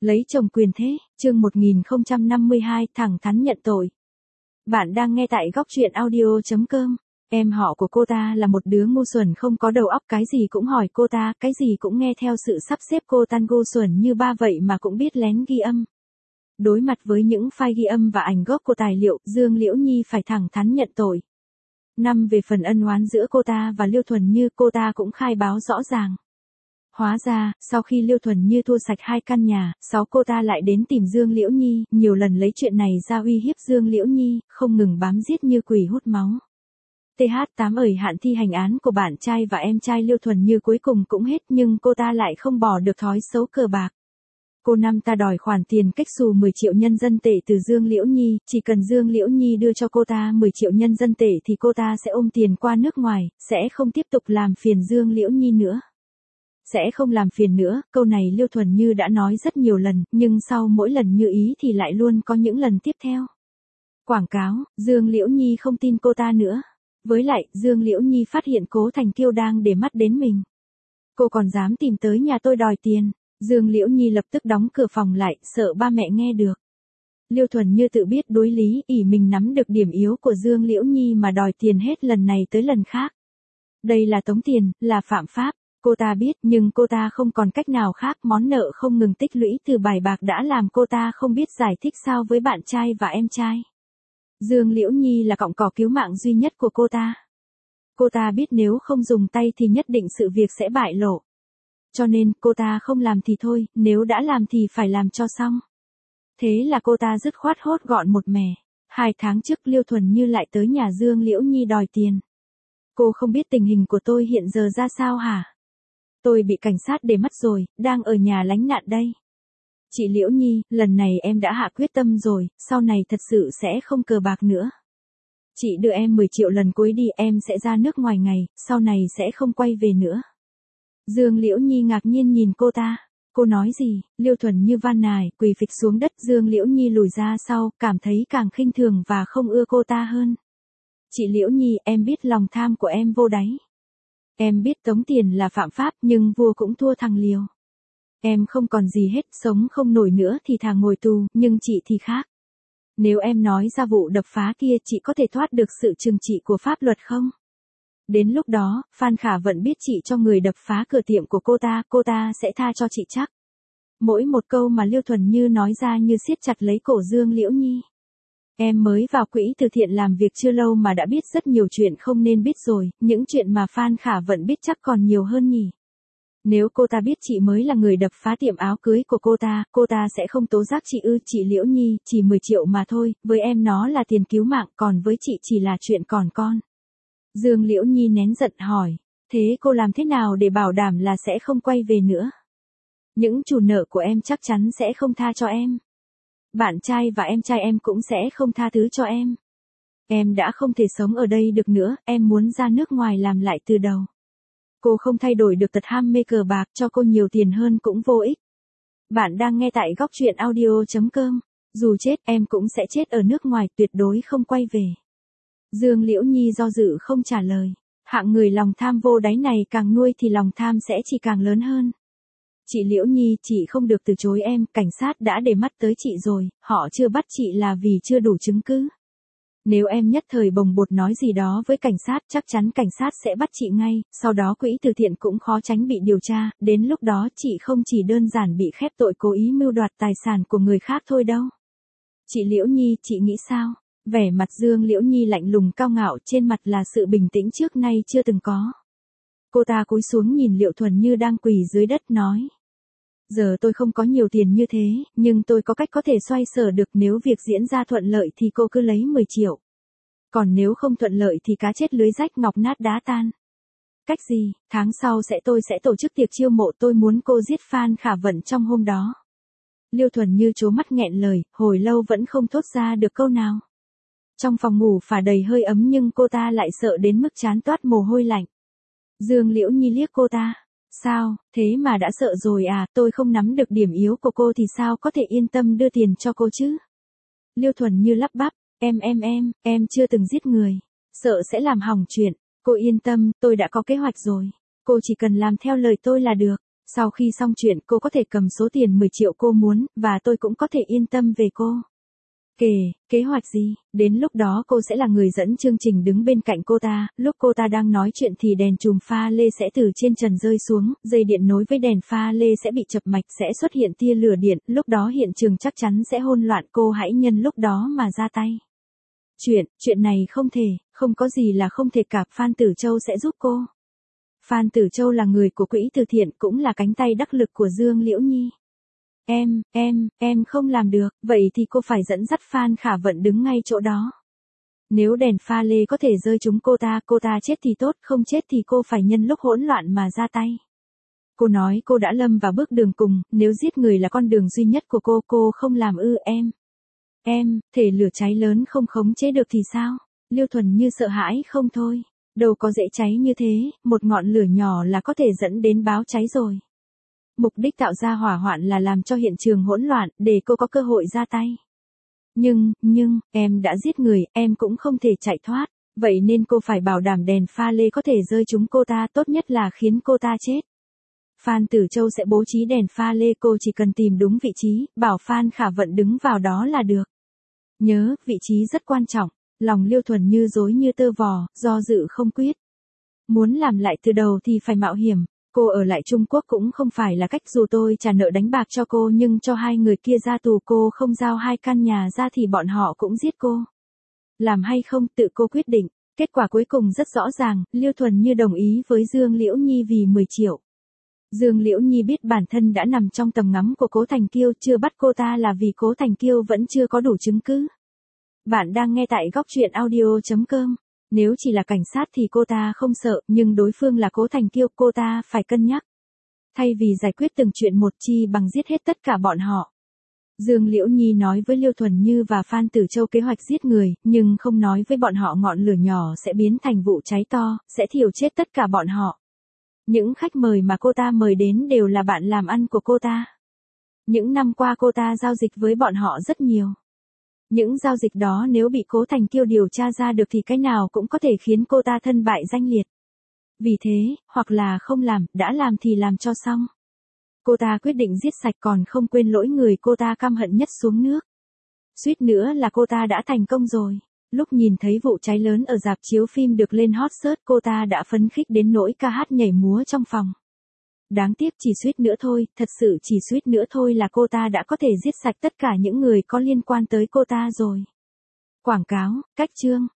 Lấy chồng quyền thế, chương 1052, thẳng thắn nhận tội. Bạn đang nghe tại góc truyện audio.com. Em họ của cô ta là một đứa ngu xuẩn không có đầu óc, cái gì cũng hỏi cô ta, cái gì cũng nghe theo sự sắp xếp cô ta, ngu xuẩn như ba vậy mà cũng biết lén ghi âm. Đối mặt với những file ghi âm và ảnh gốc của tài liệu, Dương Liễu Nhi phải thẳng thắn nhận tội. Về phần ân oán giữa cô ta và Liêu Thuần Như, cô ta cũng khai báo rõ ràng. Hóa ra, sau khi Liêu Thuần Như thua sạch 2 căn nhà, cô ta lại đến tìm Dương Liễu Nhi, nhiều lần lấy chuyện này ra uy hiếp Dương Liễu Nhi, không ngừng bám giết như quỷ hút máu. TH8 ởi hạn thi hành án của bạn trai và em trai Liêu Thuần Như cuối cùng cũng hết, nhưng cô ta lại không bỏ được thói xấu cờ bạc. Cô Năm ta đòi khoản tiền cách xù 10 triệu nhân dân tệ từ Dương Liễu Nhi, chỉ cần Dương Liễu Nhi đưa cho cô ta 10 triệu nhân dân tệ thì cô ta sẽ ôm tiền qua nước ngoài, sẽ không tiếp tục làm phiền Dương Liễu Nhi nữa. Sẽ không làm phiền nữa, câu này Liêu Thuần Như đã nói rất nhiều lần, nhưng sau mỗi lần như ý thì lại luôn có những lần tiếp theo. Quảng cáo, Dương Liễu Nhi không tin cô ta nữa. Với lại, Dương Liễu Nhi phát hiện Cố Thành Kiêu đang để mắt đến mình. Cô còn dám tìm tới nhà tôi đòi tiền. Dương Liễu Nhi lập tức đóng cửa phòng lại, sợ ba mẹ nghe được. Liêu Thuần Như tự biết đối lý, ỷ mình nắm được điểm yếu của Dương Liễu Nhi mà đòi tiền hết lần này tới lần khác. Đây là tống tiền, là phạm pháp. Cô ta biết, nhưng cô ta không còn cách nào khác, món nợ không ngừng tích lũy từ bài bạc đã làm cô ta không biết giải thích sao với bạn trai và em trai. Dương Liễu Nhi là cọng cỏ cứu mạng duy nhất của cô ta. Cô ta biết nếu không dùng tay thì nhất định sự việc sẽ bại lộ. Cho nên, cô ta không làm thì thôi, nếu đã làm thì phải làm cho xong. Thế là cô ta dứt khoát hốt gọn một mẻ. 2 tháng trước Liêu Thuần Như lại tới nhà Dương Liễu Nhi đòi tiền. Cô không biết tình hình của tôi hiện giờ ra sao hả? Tôi bị cảnh sát để mắt rồi, đang ở nhà lánh nạn đây. Chị Liễu Nhi, lần này em đã hạ quyết tâm rồi, sau này thật sự sẽ không cờ bạc nữa. Chị đưa em 10 triệu lần cuối đi, em sẽ ra nước ngoài ngày, sau này sẽ không quay về nữa. Dương Liễu Nhi ngạc nhiên nhìn cô ta. Cô nói gì? Liêu Thuần Như van nài, quỳ phịch xuống đất. Dương Liễu Nhi lùi ra sau, cảm thấy càng khinh thường và không ưa cô ta hơn. Chị Liễu Nhi, em biết lòng tham của em vô đáy. Em biết tống tiền là phạm pháp, nhưng vua cũng thua thằng liều. Em không còn gì hết, sống không nổi nữa thì thà ngồi tù, nhưng chị thì khác. Nếu em nói ra vụ đập phá kia, chị có thể thoát được sự trừng trị của pháp luật không? Đến lúc đó, Phan Khả Vận biết chị cho người đập phá cửa tiệm của cô ta sẽ tha cho chị chắc. Mỗi một câu mà Liêu Thuần Như nói ra như siết chặt lấy cổ Dương Liễu Nhi. Em mới vào quỹ từ thiện làm việc chưa lâu mà đã biết rất nhiều chuyện không nên biết rồi, những chuyện mà Phan Khả Vận biết chắc còn nhiều hơn nhỉ. Nếu cô ta biết chị mới là người đập phá tiệm áo cưới của cô ta sẽ không tố giác chị ư? Chị Liễu Nhi, chỉ 10 triệu mà thôi, với em nó là tiền cứu mạng, còn với chị chỉ là chuyện còn con. Dương Liễu Nhi nén giận hỏi, thế cô làm thế nào để bảo đảm là sẽ không quay về nữa? Những chủ nợ của em chắc chắn sẽ không tha cho em. Bạn trai và em trai em cũng sẽ không tha thứ cho em. Em đã không thể sống ở đây được nữa, em muốn ra nước ngoài làm lại từ đầu. Cô không thay đổi được tật ham mê cờ bạc, cho cô nhiều tiền hơn cũng vô ích. Bạn đang nghe tại góc truyện audio.com. Dù chết, em cũng sẽ chết ở nước ngoài, tuyệt đối không quay về. Dương Liễu Nhi do dự không trả lời. Hạng người lòng tham vô đáy này càng nuôi thì lòng tham sẽ chỉ càng lớn hơn. Chị Liễu Nhi, chị không được từ chối em, cảnh sát đã để mắt tới chị rồi, họ chưa bắt chị là vì chưa đủ chứng cứ. Nếu em nhất thời bồng bột nói gì đó với cảnh sát, chắc chắn cảnh sát sẽ bắt chị ngay, sau đó quỹ từ thiện cũng khó tránh bị điều tra, đến lúc đó chị không chỉ đơn giản bị khép tội cố ý mưu đoạt tài sản của người khác thôi đâu. Chị Liễu Nhi, chị nghĩ sao? Vẻ mặt Dương Liễu Nhi lạnh lùng cao ngạo, trên mặt là sự bình tĩnh trước nay chưa từng có. Cô ta cúi xuống nhìn Liêu Thuần Như đang quỳ dưới đất nói. Giờ tôi không có nhiều tiền như thế, nhưng tôi có cách có thể xoay sở được, nếu việc diễn ra thuận lợi thì cô cứ lấy 10 triệu. Còn nếu không thuận lợi thì cá chết lưới rách, ngọc nát đá tan. Cách gì? Tháng sau tôi sẽ tổ chức tiệc chiêu mộ, tôi muốn cô giết Phan Khả Vận trong hôm đó. Liêu Thuần Như trố mắt nghẹn lời, hồi lâu vẫn không thốt ra được câu nào. Trong phòng ngủ phả đầy hơi ấm nhưng cô ta lại sợ đến mức trán toát mồ hôi lạnh. Dương Liễu Nhi liếc cô ta. Sao, thế mà đã sợ rồi à? Tôi không nắm được điểm yếu của cô thì sao có thể yên tâm đưa tiền cho cô chứ? Liêu Thuần Như lắp bắp, em chưa từng giết người, sợ sẽ làm hỏng chuyện. Cô yên tâm, tôi đã có kế hoạch rồi. Cô chỉ cần làm theo lời tôi là được. Sau khi xong chuyện cô có thể cầm số tiền 10 triệu cô muốn, và tôi cũng có thể yên tâm về cô. Kế hoạch gì? Đến lúc đó cô sẽ là người dẫn chương trình đứng bên cạnh cô ta, lúc cô ta đang nói chuyện thì đèn chùm pha lê sẽ từ trên trần rơi xuống, dây điện nối với đèn pha lê sẽ bị chập mạch, sẽ xuất hiện tia lửa điện, lúc đó hiện trường chắc chắn sẽ hỗn loạn, cô hãy nhân lúc đó mà ra tay. Chuyện này không có gì là không thể cả, Phan Tử Châu sẽ giúp cô. Phan Tử Châu là người của quỹ từ thiện, cũng là cánh tay đắc lực của Dương Liễu Nhi. Em không làm được, vậy thì cô phải dẫn dắt Phan Khả Vận đứng ngay chỗ đó. Nếu đèn pha lê có thể rơi trúng cô ta chết thì tốt, không chết thì cô phải nhân lúc hỗn loạn mà ra tay. Cô nói cô đã lâm vào bước đường cùng, nếu giết người là con đường duy nhất của cô không làm ư? Thể lửa cháy lớn không khống chế được thì sao? Liêu Thuần Như sợ hãi không thôi. Đâu có dễ cháy như thế, một ngọn lửa nhỏ là có thể dẫn đến báo cháy rồi. Mục đích tạo ra hỏa hoạn là làm cho hiện trường hỗn loạn, để cô có cơ hội ra tay. Nhưng, em đã giết người, em cũng không thể chạy thoát, vậy nên cô phải bảo đảm đèn pha lê có thể rơi trúng cô ta, tốt nhất là khiến cô ta chết. Phan Tử Châu sẽ bố trí đèn pha lê, cô chỉ cần tìm đúng vị trí, bảo Phan Khả Vận đứng vào đó là được. Nhớ, vị trí rất quan trọng. Lòng Liêu Thuần Như rối như tơ vò, do dự không quyết. Muốn làm lại từ đầu thì phải mạo hiểm. Cô ở lại Trung Quốc cũng không phải là cách, dù tôi trả nợ đánh bạc cho cô nhưng cho hai người kia ra tù, cô không giao 2 căn nhà ra thì bọn họ cũng giết cô. Làm hay không tự cô quyết định. Kết quả cuối cùng rất rõ ràng, Liêu Thuần Như đồng ý với Dương Liễu Nhi vì 10 triệu. Dương Liễu Nhi biết bản thân đã nằm trong tầm ngắm của Cố Thành Kiêu, chưa bắt cô ta là vì Cố Thành Kiêu vẫn chưa có đủ chứng cứ. Bạn đang nghe tại góc truyện audio.com. Nếu chỉ là cảnh sát thì cô ta không sợ, nhưng đối phương là Cố Thành Kiêu, cô ta phải cân nhắc. Thay vì giải quyết từng chuyện một, chi bằng giết hết tất cả bọn họ. Dương Liễu Nhi nói với Liêu Thuần Như và Phan Tử Châu kế hoạch giết người, nhưng không nói với bọn họ ngọn lửa nhỏ sẽ biến thành vụ cháy to, sẽ thiêu chết tất cả bọn họ. Những khách mời mà cô ta mời đến đều là bạn làm ăn của cô ta. Những năm qua cô ta giao dịch với bọn họ rất nhiều. Những giao dịch đó nếu bị Cố Thành Kiêu điều tra ra được thì cái nào cũng có thể khiến cô ta thân bại danh liệt. Vì thế, hoặc là không làm, đã làm thì làm cho xong. Cô ta quyết định giết sạch, còn không quên lỗi người cô ta căm hận nhất xuống nước. Suýt nữa là cô ta đã thành công rồi. Lúc nhìn thấy vụ cháy lớn ở rạp chiếu phim được lên hot search, cô ta đã phấn khích đến nỗi ca hát nhảy múa trong phòng. Đáng tiếc chỉ suýt nữa thôi, thật sự chỉ suýt nữa thôi là cô ta đã có thể giết sạch tất cả những người có liên quan tới cô ta rồi. Quảng cáo, cách chương.